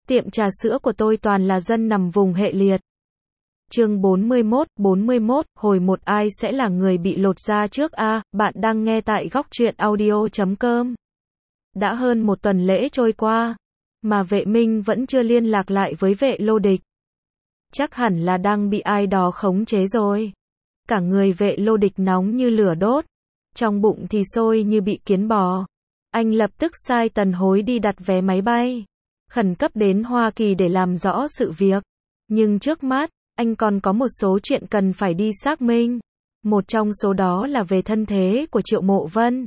Tiệm trà sữa của tôi toàn là dân nằm vùng hệ liệt. Chương 41, hồi một ai sẽ là người bị lột da trước a? Bạn đang nghe tại góc truyện audio.com. Đã hơn một tuần lễ trôi qua, mà vệ minh vẫn chưa liên lạc lại với vệ lô địch. Chắc hẳn là đang bị ai đó khống chế rồi. Cả người vệ lô địch nóng như lửa đốt, trong bụng thì sôi như bị kiến bò. Anh lập tức sai Tần Hối đi đặt vé máy bay khẩn cấp đến Hoa Kỳ để làm rõ sự việc. Nhưng trước mắt, anh còn có một số chuyện cần phải đi xác minh. Một trong số đó là về thân thế của Triệu Mộ Vân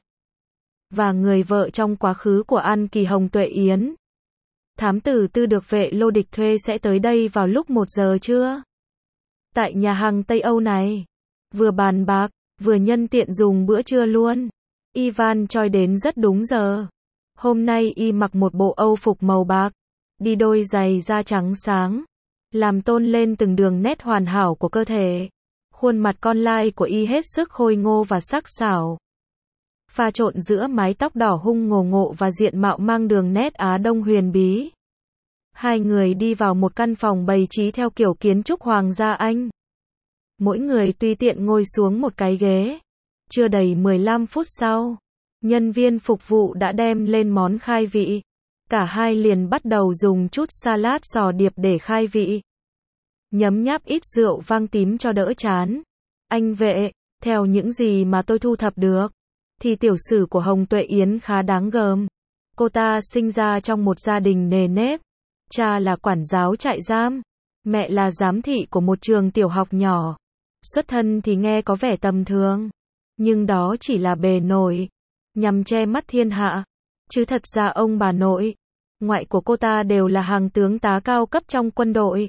và người vợ trong quá khứ của An Kỳ Hồng Tuệ Yến. Thám tử Tư được vệ lô địch thuê sẽ tới đây vào lúc 1 giờ trưa. Tại nhà hàng Tây Âu này, vừa bàn bạc, vừa nhân tiện dùng bữa trưa luôn. Ivan Choi đến rất đúng giờ. Hôm nay y mặc một bộ Âu phục màu bạc, đi đôi giày da trắng sáng, làm tôn lên từng đường nét hoàn hảo của cơ thể. Khuôn mặt con lai của y hết sức khôi ngô và sắc sảo, pha trộn giữa mái tóc đỏ hung ngồ ngộ và diện mạo mang đường nét Á Đông huyền bí. Hai người đi vào một căn phòng bày trí theo kiểu kiến trúc Hoàng gia Anh. Mỗi người tùy tiện ngồi xuống một cái ghế. Chưa đầy 15 phút sau, nhân viên phục vụ đã đem lên món khai vị. Cả hai liền bắt đầu dùng chút salad sò điệp để khai vị. Nhấm nháp ít rượu vang tím cho đỡ chán. Anh vệ, theo những gì mà tôi thu thập được, thì tiểu sử của Hồng Tuệ Yến khá đáng gờm. Cô ta sinh ra trong một gia đình nề nếp. Cha là quản giáo trại giam, mẹ là giám thị của một trường tiểu học nhỏ. Xuất thân thì nghe có vẻ tầm thường, nhưng đó chỉ là bề nổi, nhằm che mắt thiên hạ. Chứ thật ra ông bà nội, ngoại của cô ta đều là hàng tướng tá cao cấp trong quân đội.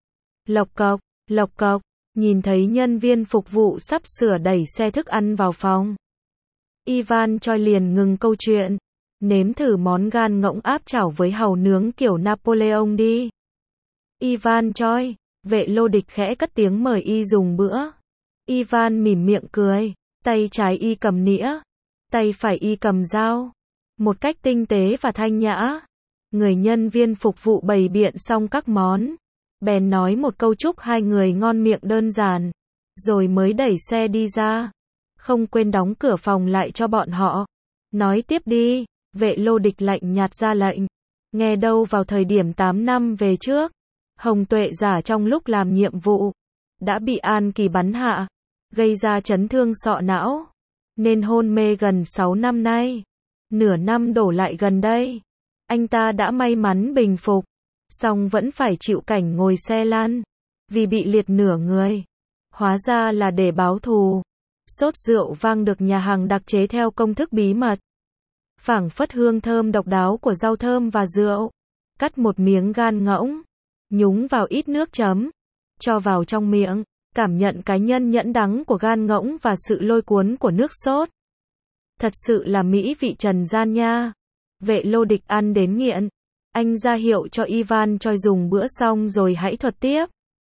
Lộc cộc, nhìn thấy nhân viên phục vụ sắp sửa đẩy xe thức ăn vào phòng, Ivan Choi liền ngừng câu chuyện. Nếm thử món gan ngỗng áp chảo với hàu nướng kiểu Napoleon đi. Ivan Choi, vệ lô địch khẽ cất tiếng mời y dùng bữa. Ivan mỉm miệng cười, tay trái y cầm nĩa, tay phải y cầm dao. Một cách tinh tế và thanh nhã, người nhân viên phục vụ bày biện xong các món, bèn nói một câu chúc hai người ngon miệng đơn giản, rồi mới đẩy xe đi ra. Không quên đóng cửa phòng lại cho bọn họ. Nói tiếp đi, vệ lô địch lạnh nhạt ra lệnh. Nghe đâu vào thời điểm 8 năm về trước, Hồng Tuệ giả trong lúc làm nhiệm vụ đã bị An Kỳ bắn hạ, gây ra chấn thương sọ não, nên hôn mê gần 6 năm nay. Nửa năm đổ lại gần đây, anh ta đã may mắn bình phục, song vẫn phải chịu cảnh ngồi xe lăn vì bị liệt nửa người. Hóa ra là để báo thù. Sốt rượu vang được nhà hàng đặc chế theo công thức bí mật, phảng phất hương thơm độc đáo của rau thơm và rượu. Cắt một miếng gan ngỗng, nhúng vào ít nước chấm, cho vào trong miệng, cảm nhận cái nhân nhẫn đắng của gan ngỗng và sự lôi cuốn của nước sốt. Thật sự là mỹ vị trần gian nha. Vệ lô địch ăn đến nghiện. Anh ra hiệu cho Ivan Choi dùng bữa xong rồi hãy thuật tiếp.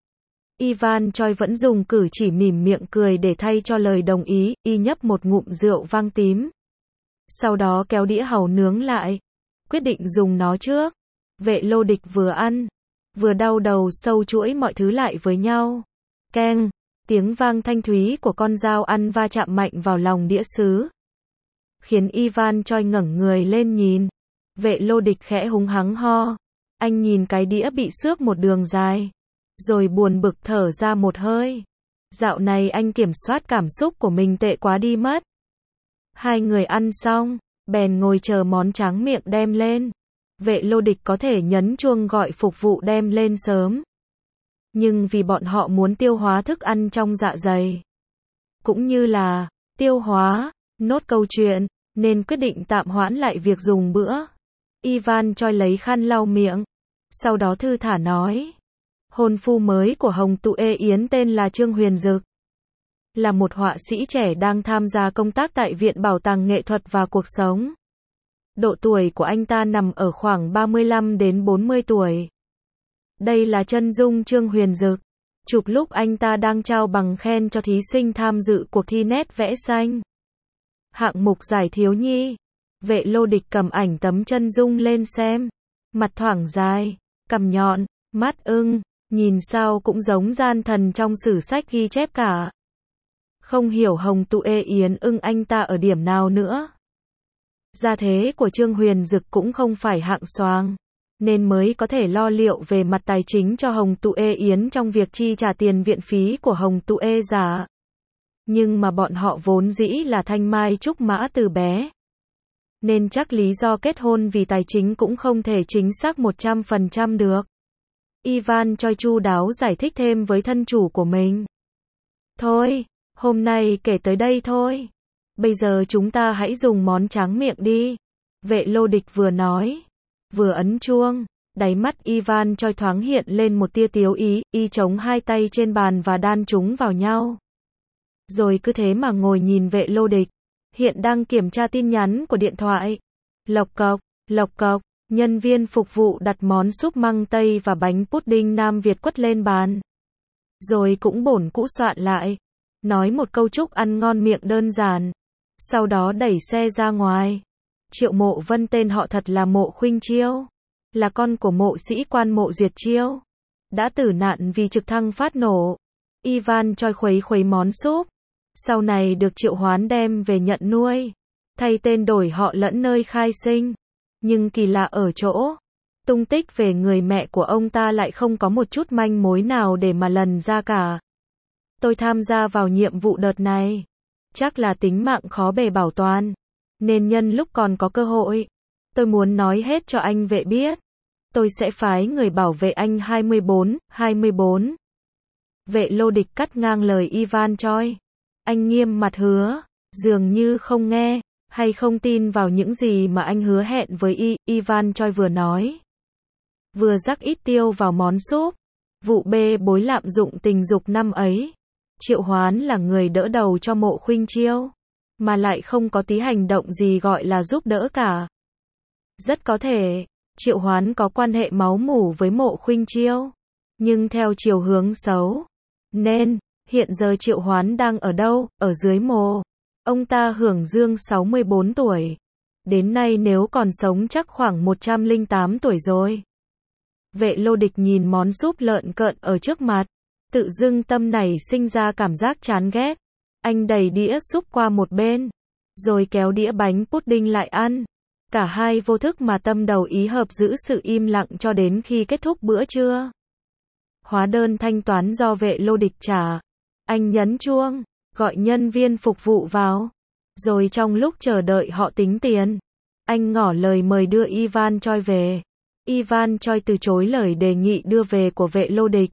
Ivan Choi vẫn dùng cử chỉ mỉm miệng cười để thay cho lời đồng ý. Y nhấp một ngụm rượu vang tím, sau đó kéo đĩa hàu nướng lại, quyết định dùng nó trước. Vệ lô địch vừa ăn, vừa đau đầu sâu chuỗi mọi thứ lại với nhau. Keng, tiếng vang thanh thúy của con dao ăn va chạm mạnh vào lòng đĩa sứ, khiến Ivan Choi ngẩng người lên nhìn. Vệ lô địch khẽ húng hắng ho. Anh nhìn cái đĩa bị xước một đường dài, rồi buồn bực thở ra một hơi. Dạo này anh kiểm soát cảm xúc của mình tệ quá đi mất. Hai người ăn xong, bèn ngồi chờ món tráng miệng đem lên. Vệ lô địch có thể nhấn chuông gọi phục vụ đem lên sớm, nhưng vì bọn họ muốn tiêu hóa thức ăn trong dạ dày, cũng như là tiêu hóa nốt câu chuyện, nên quyết định tạm hoãn lại việc dùng bữa. Ivan Choi lấy khăn lau miệng, sau đó thư thả nói. Hôn phu mới của Hồng Tuệ Yến tên là Trương Huyền Dực, là một họa sĩ trẻ đang tham gia công tác tại Viện Bảo tàng Nghệ thuật và Cuộc sống. Độ tuổi của anh ta nằm ở khoảng 35 đến 40 tuổi. Đây là chân dung Trương Huyền Dực, chụp lúc anh ta đang trao bằng khen cho thí sinh tham dự cuộc thi nét vẽ xanh. Hạng mục giải thiếu nhi. Vệ lô địch cầm ảnh tấm chân dung lên xem. Mặt thoảng dài, cằm nhọn, mắt ưng, nhìn sao cũng giống gian thần trong sử sách ghi chép cả. Không hiểu Hồng Tuệ Yến ưng anh ta ở điểm nào nữa. Gia thế của Trương Huyền Dực cũng không phải hạng xoàng, nên mới có thể lo liệu về mặt tài chính cho Hồng Tuệ Yến trong việc chi trả tiền viện phí của Hồng Tuệ giả. Nhưng mà bọn họ vốn dĩ là thanh mai trúc mã từ bé. Nên chắc lý do kết hôn vì tài chính cũng không thể chính xác 100% được. Ivan Choi chu đáo giải thích thêm với thân chủ của mình. Thôi, hôm nay kể tới đây thôi. Bây giờ chúng ta hãy dùng món tráng miệng đi. Vệ Lô Địch vừa nói, vừa ấn chuông. Đáy mắt Ivan Choi thoáng hiện lên một tia tiếu ý, y chống hai tay trên bàn và đan chúng vào nhau. Rồi cứ thế mà ngồi nhìn Vệ Lô Địch, hiện đang kiểm tra tin nhắn của điện thoại. Lộc cộc, nhân viên phục vụ đặt món súp măng tây và bánh pudding Nam Việt quất lên bàn. Rồi cũng bổn cũ soạn lại, nói một câu chúc ăn ngon miệng đơn giản. Sau đó đẩy xe ra ngoài. Triệu Mộ Vân tên họ thật là Mộ Khuynh Chiêu, là con của mộ sĩ quan Mộ Duyệt Chiêu, đã tử nạn vì trực thăng phát nổ. Ivan Choi khuấy món súp, sau này được Triệu Hoán đem về nhận nuôi, thay tên đổi họ lẫn nơi khai sinh. Nhưng kỳ lạ ở chỗ, tung tích về người mẹ của ông ta lại không có một chút manh mối nào để mà lần ra cả. Tôi tham gia vào nhiệm vụ đợt này, chắc là tính mạng khó bề bảo toàn, nên nhân lúc còn có cơ hội, tôi muốn nói hết cho anh Vệ biết. Tôi sẽ phái người bảo vệ anh 24. Vệ Lô Địch cắt ngang lời Ivan Choi. Anh nghiêm mặt hứa, dường như không nghe, hay không tin vào những gì mà anh hứa hẹn với Ivan Choi vừa nói. Vừa rắc ít tiêu vào món súp. Vụ bê bối lạm dụng tình dục năm ấy, Triệu Hoán là người đỡ đầu cho Mộ Khuynh Chiêu, mà lại không có tí hành động gì gọi là giúp đỡ cả. Rất có thể, Triệu Hoán có quan hệ máu mủ với Mộ Khuynh Chiêu, nhưng theo chiều hướng xấu. Nên, hiện giờ Triệu Hoán đang ở đâu? Ở dưới mồ. Ông ta hưởng dương 64 tuổi. Đến nay nếu còn sống chắc khoảng 108 tuổi rồi. Vệ Lô Địch nhìn món súp lợn cợn ở trước mặt, tự dưng tâm này sinh ra cảm giác chán ghét. Anh đẩy đĩa súp qua một bên, rồi kéo đĩa bánh pudding lại ăn. Cả hai vô thức mà tâm đầu ý hợp giữ sự im lặng cho đến khi kết thúc bữa trưa. Hóa đơn thanh toán do Vệ Lô Địch trả. Anh nhấn chuông, gọi nhân viên phục vụ vào. Rồi trong lúc chờ đợi họ tính tiền, anh ngỏ lời mời đưa Ivan Choi về. Ivan Choi từ chối lời đề nghị đưa về của Vệ Lô Địch.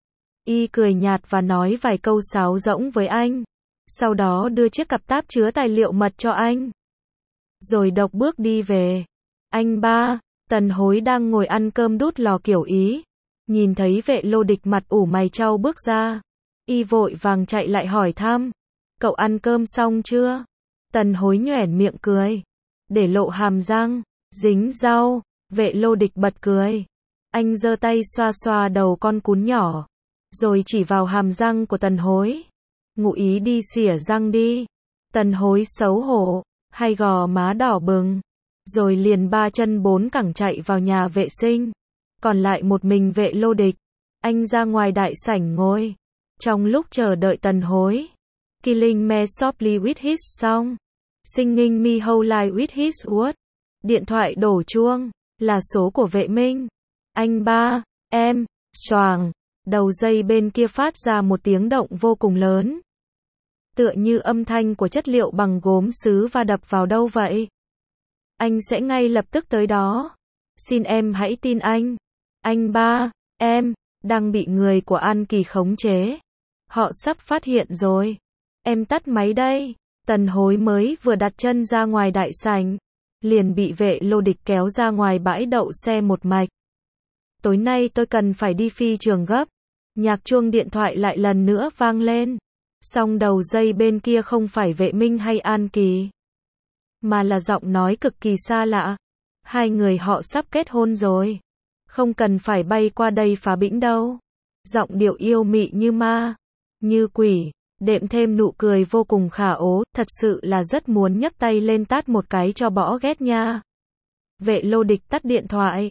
Y cười nhạt và nói vài câu sáo rỗng với anh. Sau đó đưa chiếc cặp táp chứa tài liệu mật cho anh. Rồi độc bước đi về. Anh ba, Tần Hối đang ngồi ăn cơm đút lò kiểu Ý. Nhìn thấy Vệ Lô Địch mặt ủ mày chau bước ra. Y vội vàng chạy lại hỏi thăm. Cậu ăn cơm xong chưa? Tần Hối nhoẻn miệng cười, để lộ hàm răng, dính rau. Vệ Lô Địch bật cười. Anh giơ tay xoa xoa đầu con cún nhỏ, rồi chỉ vào hàm răng của Tần Hối. Ngụ ý đi xỉa răng đi. Tần Hối xấu hổ, hai gò má đỏ bừng, rồi liền ba chân bốn cẳng chạy vào nhà vệ sinh. Còn lại một mình Vệ Lô Địch. Anh ra ngoài đại sảnh ngồi. Trong lúc chờ đợi Tần Hối, Killing me softly with his song, singing me whole life with his word. Điện thoại đổ chuông, là số của Vệ Minh. Anh ba, em, xoàng. Đầu dây bên kia phát ra một tiếng động vô cùng lớn, tựa như âm thanh của chất liệu bằng gốm sứ va đập vào đâu vậy. Anh sẽ ngay lập tức tới đó. Xin em hãy tin anh. Anh ba, em đang bị người của An Kỳ khống chế. Họ sắp phát hiện rồi. Em tắt máy đây. Tần Hối mới vừa đặt chân ra ngoài đại sảnh, liền bị Vệ Lô Địch kéo ra ngoài bãi đậu xe một mạch. Tối nay tôi cần phải đi phi trường gấp. Nhạc chuông điện thoại lại lần nữa vang lên. Song đầu dây bên kia không phải Vệ Minh hay An Kỳ, mà là giọng nói cực kỳ xa lạ. Hai người họ sắp kết hôn rồi. Không cần phải bay qua đây phá bĩnh đâu. Giọng điệu yêu mị như ma, như quỷ, đệm thêm nụ cười vô cùng khả ố. Thật sự là rất muốn nhấc tay lên tát một cái cho bỏ ghét nha. Vệ Lô Địch tắt điện thoại.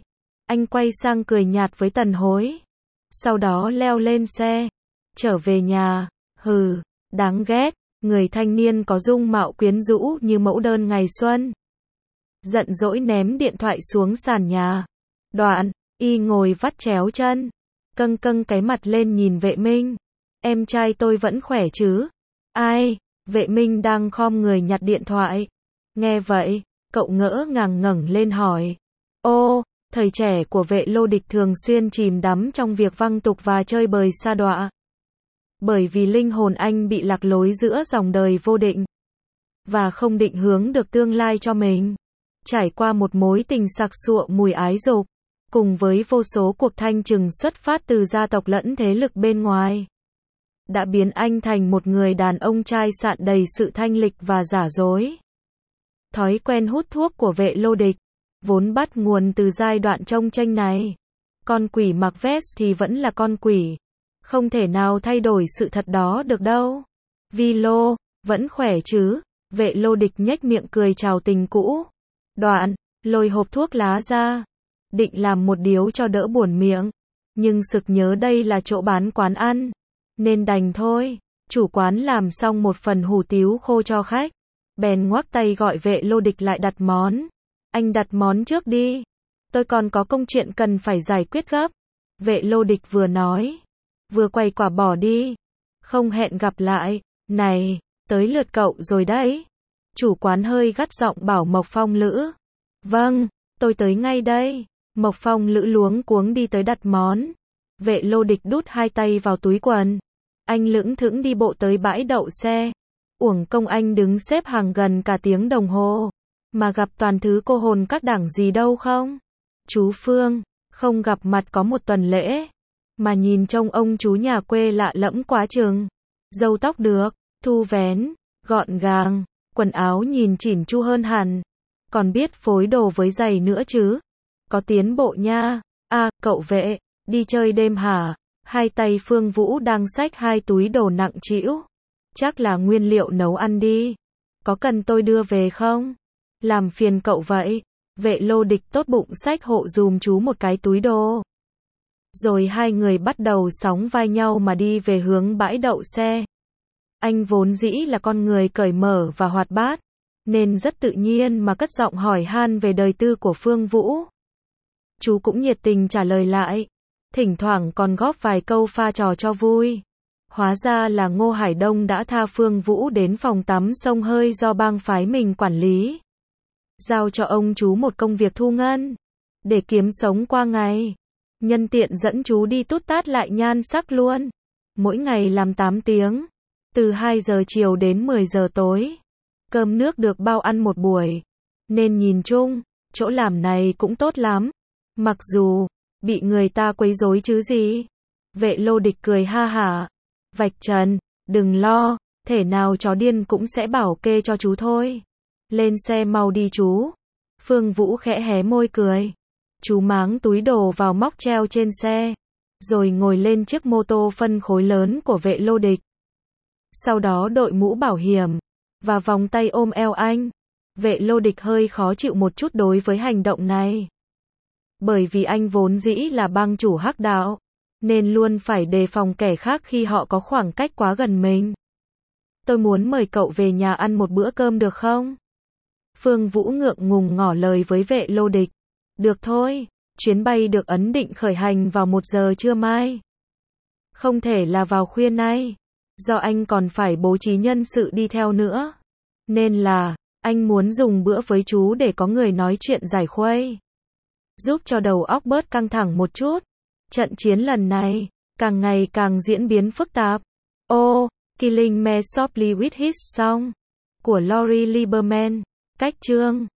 Anh quay sang cười nhạt với Tần Hối. Sau đó leo lên xe. Trở về nhà. Hừ, đáng ghét. Người thanh niên có dung mạo quyến rũ như mẫu đơn ngày xuân. Giận dỗi ném điện thoại xuống sàn nhà. Đoạn, y ngồi vắt chéo chân. Câng câng cái mặt lên nhìn Vệ Minh. Em trai tôi vẫn khỏe chứ? Ai? Vệ Minh đang khom người nhặt điện thoại. Nghe vậy, cậu ngỡ ngàng ngẩng lên hỏi. Ô, thời trẻ của Vệ Lô Địch thường xuyên chìm đắm trong việc văng tục và chơi bời sa đọa. Bởi vì linh hồn anh bị lạc lối giữa dòng đời vô định. Và không định hướng được tương lai cho mình. Trải qua một mối tình sặc sụa mùi ái dục. Cùng với vô số cuộc thanh trừng xuất phát từ gia tộc lẫn thế lực bên ngoài. Đã biến anh thành một người đàn ông chai sạn đầy sự thanh lịch và giả dối. Thói quen hút thuốc của Vệ Lô Địch vốn bắt nguồn từ giai đoạn trông tranh này. Con quỷ mặc vest thì vẫn là con quỷ. Không thể nào thay đổi sự thật đó được đâu. Vi Lô, vẫn khỏe chứ? Vệ Lô Địch nhếch miệng cười chào tình cũ. Đoạn, lôi hộp thuốc lá ra. Định làm một điếu cho đỡ buồn miệng. Nhưng sực nhớ đây là chỗ bán quán ăn. Nên đành thôi. Chủ quán làm xong một phần hủ tiếu khô cho khách. Bèn ngoắc tay gọi Vệ Lô Địch lại đặt món. Anh đặt món trước đi. Tôi còn có công chuyện cần phải giải quyết gấp. Vệ Lô Địch vừa nói. Vừa quay quả bỏ đi. Không hẹn gặp lại. Này, tới lượt cậu rồi đấy. Chủ quán hơi gắt giọng bảo Mộc Phong Lữ. Vâng, tôi tới ngay đây. Mộc Phong Lữ luống cuống đi tới đặt món. Vệ Lô Địch đút hai tay vào túi quần. Anh lững thững đi bộ tới bãi đậu xe. Uổng công anh đứng xếp hàng gần cả tiếng đồng hồ. Mà gặp toàn thứ cô hồn các đảng gì đâu không? Chú Phương, không gặp mặt có một tuần lễ. Mà nhìn trông ông chú nhà quê lạ lẫm quá chừng. Râu tóc được, thu vén, gọn gàng, quần áo nhìn chỉn chu hơn hẳn. Còn biết phối đồ với giày nữa chứ. Có tiến bộ nha. À, cậu Vệ, đi chơi đêm hả? Hai tay Phương Vũ đang xách hai túi đồ nặng trĩu. Chắc là nguyên liệu nấu ăn đi. Có cần tôi đưa về không? Làm phiền cậu vậy. Vệ Lô Địch tốt bụng xách hộ dùm chú một cái túi đồ. Rồi hai người bắt đầu sóng vai nhau mà đi về hướng bãi đậu xe. Anh vốn dĩ là con người cởi mở và hoạt bát, nên rất tự nhiên mà cất giọng hỏi han về đời tư của Phương Vũ. Chú cũng nhiệt tình trả lời lại, thỉnh thoảng còn góp vài câu pha trò cho vui. Hóa ra là Ngô Hải Đông đã tha Phương Vũ đến phòng tắm xông hơi do bang phái mình quản lý. Giao cho ông chú một công việc thu ngân, để kiếm sống qua ngày. Nhân tiện dẫn chú đi tút tát lại nhan sắc luôn. Mỗi ngày làm 8 tiếng, từ 2 giờ chiều đến 10 giờ tối. Cơm nước được bao ăn một buổi. Nên nhìn chung, chỗ làm này cũng tốt lắm. Mặc dù, bị người ta quấy rối chứ gì. Vệ Lô Địch cười ha hả. Vạch trần, đừng lo, thể nào chó điên cũng sẽ bảo kê cho chú thôi. Lên xe mau đi chú. Phương Vũ khẽ hé môi cười. Chú máng túi đồ vào móc treo trên xe. Rồi ngồi lên chiếc mô tô phân khối lớn của Vệ Lô Địch. Sau đó đội mũ bảo hiểm. Và vòng tay ôm eo anh. Vệ Lô Địch hơi khó chịu một chút đối với hành động này. Bởi vì anh vốn dĩ là bang chủ hắc đạo. Nên luôn phải đề phòng kẻ khác khi họ có khoảng cách quá gần mình. Tôi muốn mời cậu về nhà ăn một bữa cơm được không? Phương Vũ ngượng ngùng ngỏ lời với Vệ Lô Địch. Được thôi, chuyến bay được ấn định khởi hành vào 1 giờ trưa mai. Không thể là vào khuya nay. Do anh còn phải bố trí nhân sự đi theo nữa. Nên là, anh muốn dùng bữa với chú để có người nói chuyện giải khuây. Giúp cho đầu óc bớt căng thẳng một chút. Trận chiến lần này, càng ngày càng diễn biến phức tạp. Killing Me Softly with His Song của Lori Lieberman. Cách chương